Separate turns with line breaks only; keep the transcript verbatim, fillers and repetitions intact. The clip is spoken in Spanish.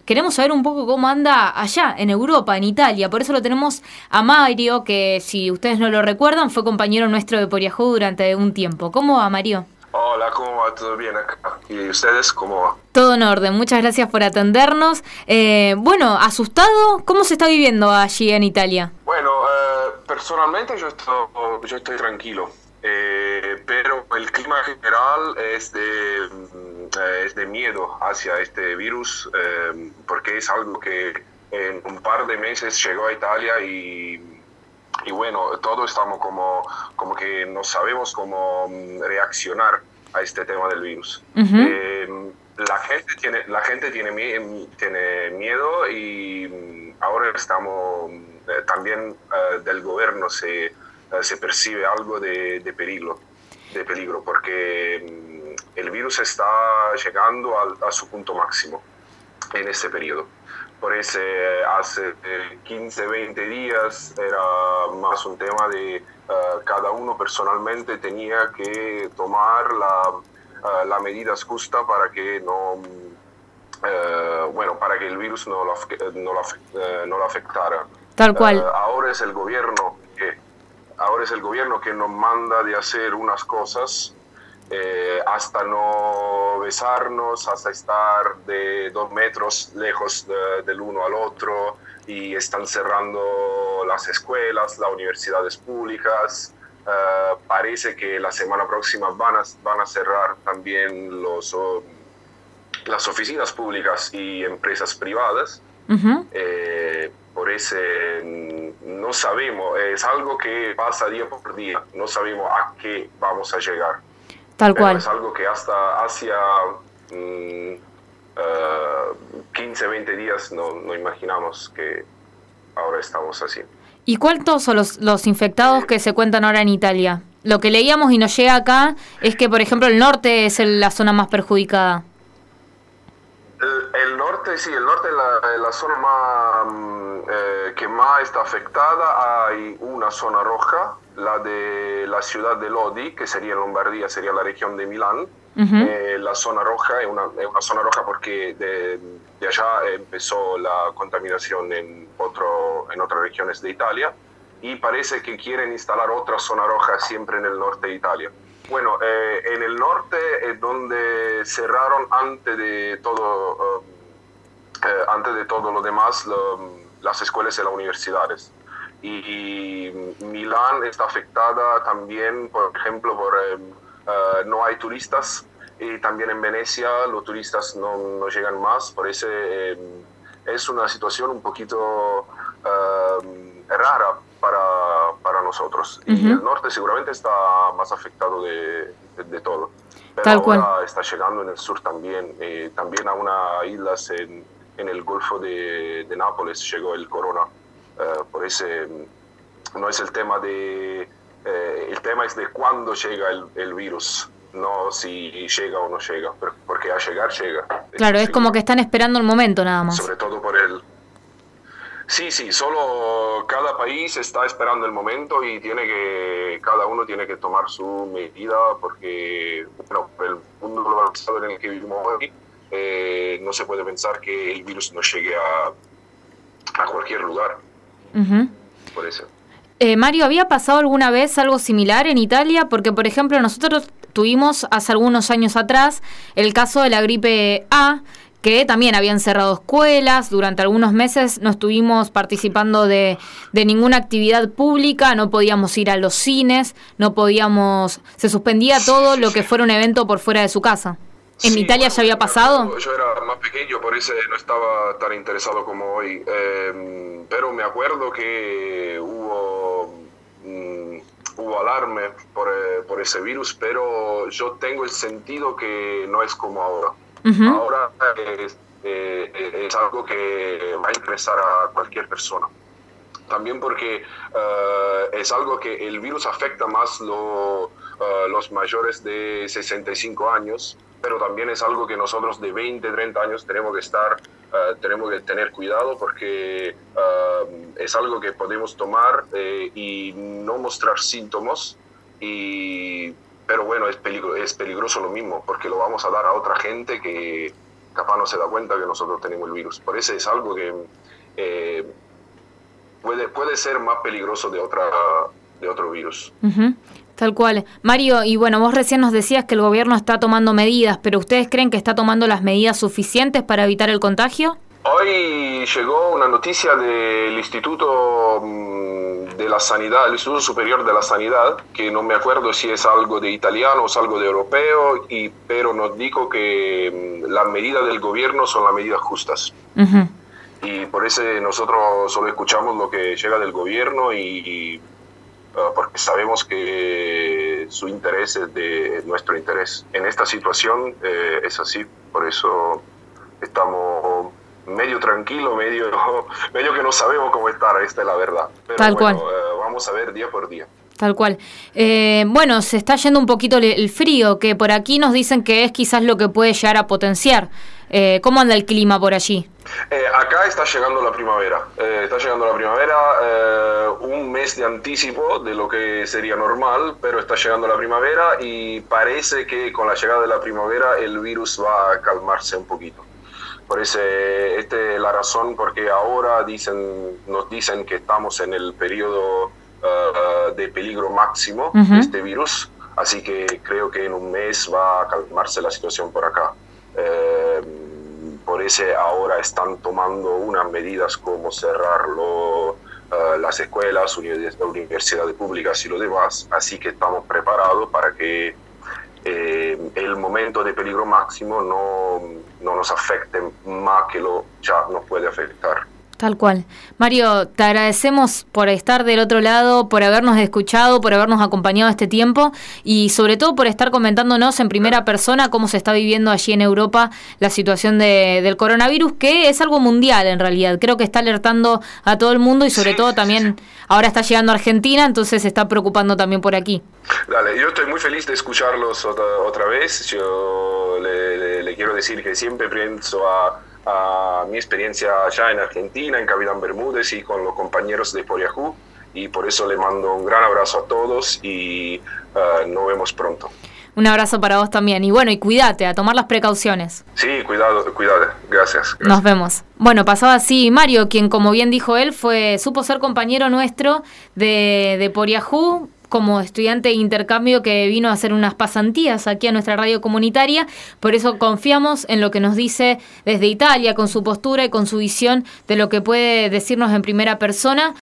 queremos saber un poco cómo anda allá, en Europa, en Italia. Por eso lo tenemos a Mario, que si ustedes no lo recuerdan, fue compañero nuestro de Poriajú durante un tiempo. ¿Cómo va, Mario?
Hola, ¿cómo va? ¿Todo bien acá? ¿Y ustedes cómo va?
Todo en orden, muchas gracias por atendernos. Eh, bueno, ¿asustado? ¿Cómo se está viviendo allí en Italia?
Bueno, eh, personalmente yo estoy, yo estoy tranquilo, eh, pero el clima general es de, mm, eh, es de miedo hacia este virus, eh, porque es algo que en un par de meses llegó a Italia y, y bueno, todos estamos como, como que no sabemos cómo mm, reaccionar a este tema del virus.
Uh-huh.
Eh, la gente tiene, la gente tiene, mie- tiene miedo y mm, ahora estamos eh, también eh, del gobierno se, eh, se percibe algo de, de peligro, de peligro, porque mm, el virus está llegando al- a su punto máximo en este periodo. Por eso hace eh, quince, veinte días era más un tema de eh, cada uno personalmente tenía que tomar la, eh, la medida justa para que no, eh, bueno, para que el virus no lo, af- no lo, af- eh, no lo afectara.
Tal
Eh,
cual.
ahora es el gobierno que, ahora es el gobierno que nos manda de hacer unas cosas eh, hasta no besarnos, hasta estar de dos metros lejos de- del uno al otro, y están cerrando las escuelas, las universidades públicas. Eh, parece que la semana próxima van a, van a cerrar también los, oh, las oficinas públicas y empresas privadas.
Uh-huh.
Eh, por ese mm, no sabemos, es algo que pasa día por día, no sabemos a qué vamos a llegar,
Tal
pero
cual.
es algo que hasta hacia mm, eh, quince, veinte días no, no imaginamos que ahora estamos así.
¿Y cuántos son los, los infectados
Eh,
que se cuentan ahora en Italia? Lo que leíamos y nos llega acá es que, por ejemplo, el norte es el- la zona más perjudicada.
El, el norte, sí, el norte es la, la zona más, mm, eh, que más está afectada. Hay una zona roja, la de la ciudad de Lodi, que sería en Lombardía, sería la región de Milán.
Uh-huh.
Eh, la zona roja es una, es una zona roja porque de, de allá empezó la contaminación en, otro, en otras regiones de Italia, y parece que quieren instalar otra zona roja siempre en el norte de Italia. Bueno, eh, en el norte es donde cerraron antes de todo, um, eh, antes de todo lo demás, lo, las escuelas y las universidades. Y, y Milán está afectada también, por ejemplo, por eh, uh, no hay turistas, y también en Venecia los turistas no, no llegan más. Por eso eh, es una situación un poquito uh, rara para, para nosotros. Y
Uh-huh.
el norte seguramente está más afectado de, de, de todo. Pero
Tal cual.
ahora está llegando en el sur también. Eh, también a unas islas en, en el Golfo de, de Nápoles llegó el corona. Eh, por ese no es el tema de... Eh, el tema es de cuándo llega el, el virus, no si llega o no llega, porque a llegar llega.
Claro, es como
seguro.
que están esperando el momento nada más.
Sobre todo por el... Sí, sí, solo cada país está esperando el momento y tiene que, cada uno tiene que tomar su medida, porque bueno, el mundo globalizado en el que vivimos hoy, eh, no se puede pensar que el virus no llegue a, a cualquier lugar.
Uh-huh.
Por eso.
Eh, Mario, ¿había pasado alguna vez algo similar en Italia? Porque, por ejemplo, nosotros tuvimos hace algunos años atrás el caso de la gripe A, que también habían cerrado escuelas, durante algunos meses no estuvimos participando de, de ninguna actividad pública, no podíamos ir a los cines, no podíamos, se suspendía
Sí,
todo
sí,
lo
sí.
que fuera un evento por fuera de su casa. ¿En
Sí,
Italia
bueno,
ya había
yo me
pasado?
acuerdo, yo era más pequeño, por eso no estaba tan interesado como hoy, eh, pero me acuerdo que hubo, mm, hubo alarme por, eh, por ese virus, pero yo tengo el sentido que no es como ahora.
Uh-huh.
Ahora es, eh, es algo que va a interesar a cualquier persona. También porque uh, es algo que el virus afecta más lo, uh, los mayores de sesenta y cinco años, pero también es algo que nosotros de veinte, treinta años tenemos que estar, uh, tenemos que tener cuidado, porque uh, es algo que podemos tomar eh, y no mostrar síntomas, y, pero bueno, es, peligro, es peligroso lo mismo, porque lo vamos a dar a otra gente que, capaz no se da cuenta que nosotros tenemos el virus. Por eso es algo que eh, puede, puede ser más peligroso de, otra, de otro virus.
Uh-huh. Tal cual. Mario, y bueno, vos recién nos decías que el gobierno está tomando medidas, pero ¿ustedes creen que está tomando las medidas suficientes para evitar el contagio?
Hoy llegó una noticia del Instituto de la Sanidad, el Instituto Superior de la Sanidad, que no me acuerdo si es algo de italiano o es algo de europeo, y, pero nos dijo que las medidas del gobierno son las medidas justas. Uh-huh. Y por eso nosotros solo escuchamos lo que llega del gobierno y... y porque sabemos que su interés es de nuestro interés. En esta situación eh, es así, por eso estamos medio tranquilos, medio, medio que no sabemos cómo estar, esta es la verdad. Pero
Tal
bueno,
cual.
Eh, vamos a ver día por día.
Tal cual. Eh, bueno, se está yendo un poquito el, el frío, que por aquí nos dicen que es quizás lo que puede llegar a potenciar. Eh, ¿Cómo anda el clima por allí?
Eh, acá está llegando la primavera. Eh, está llegando la primavera, eh, un mes de anticipo de lo que sería normal, pero está llegando la primavera y parece que con la llegada de la primavera el virus va a calmarse un poquito. Por eso, esta es la razón porque ahora dicen, nos dicen que estamos en el periodo uh, de peligro máximo uh-huh. de este virus, así que creo que en un mes va a calmarse la situación por acá. Eh, por eso ahora están tomando unas medidas como cerrarlo, uh, las escuelas, universidades públicas y lo demás, así que estamos preparados para que eh, el momento de peligro máximo no, no nos afecte más que lo ya nos puede afectar.
Tal cual. Mario, te agradecemos por estar del otro lado, por habernos escuchado, por habernos acompañado este tiempo y sobre todo por estar comentándonos en primera persona cómo se está viviendo allí en Europa la situación de, del coronavirus, que es algo mundial en realidad. Creo que está alertando a todo el mundo y sobre sí, todo también sí. ahora está llegando a Argentina, entonces se está preocupando también por aquí.
Dale, yo estoy muy feliz de escucharlos otra, otra vez. Yo le, le, le quiero decir que siempre pienso a a mi experiencia allá en Argentina, en Capitán Bermúdez y con los compañeros de Poriajú, y por eso le mando un gran abrazo a todos y uh, nos vemos pronto.
Un abrazo para vos también, y bueno, y cuídate, a tomar las precauciones.
Sí, cuidado, cuidado, gracias, gracias.
Nos vemos. Bueno, pasaba así Mario, quien como bien dijo él, fue supo ser compañero nuestro de, de Poriajú, como estudiante de intercambio que vino a hacer unas pasantías aquí a nuestra radio comunitaria. Por eso confiamos en lo que nos dice desde Italia, con su postura y con su visión de lo que puede decirnos en primera persona.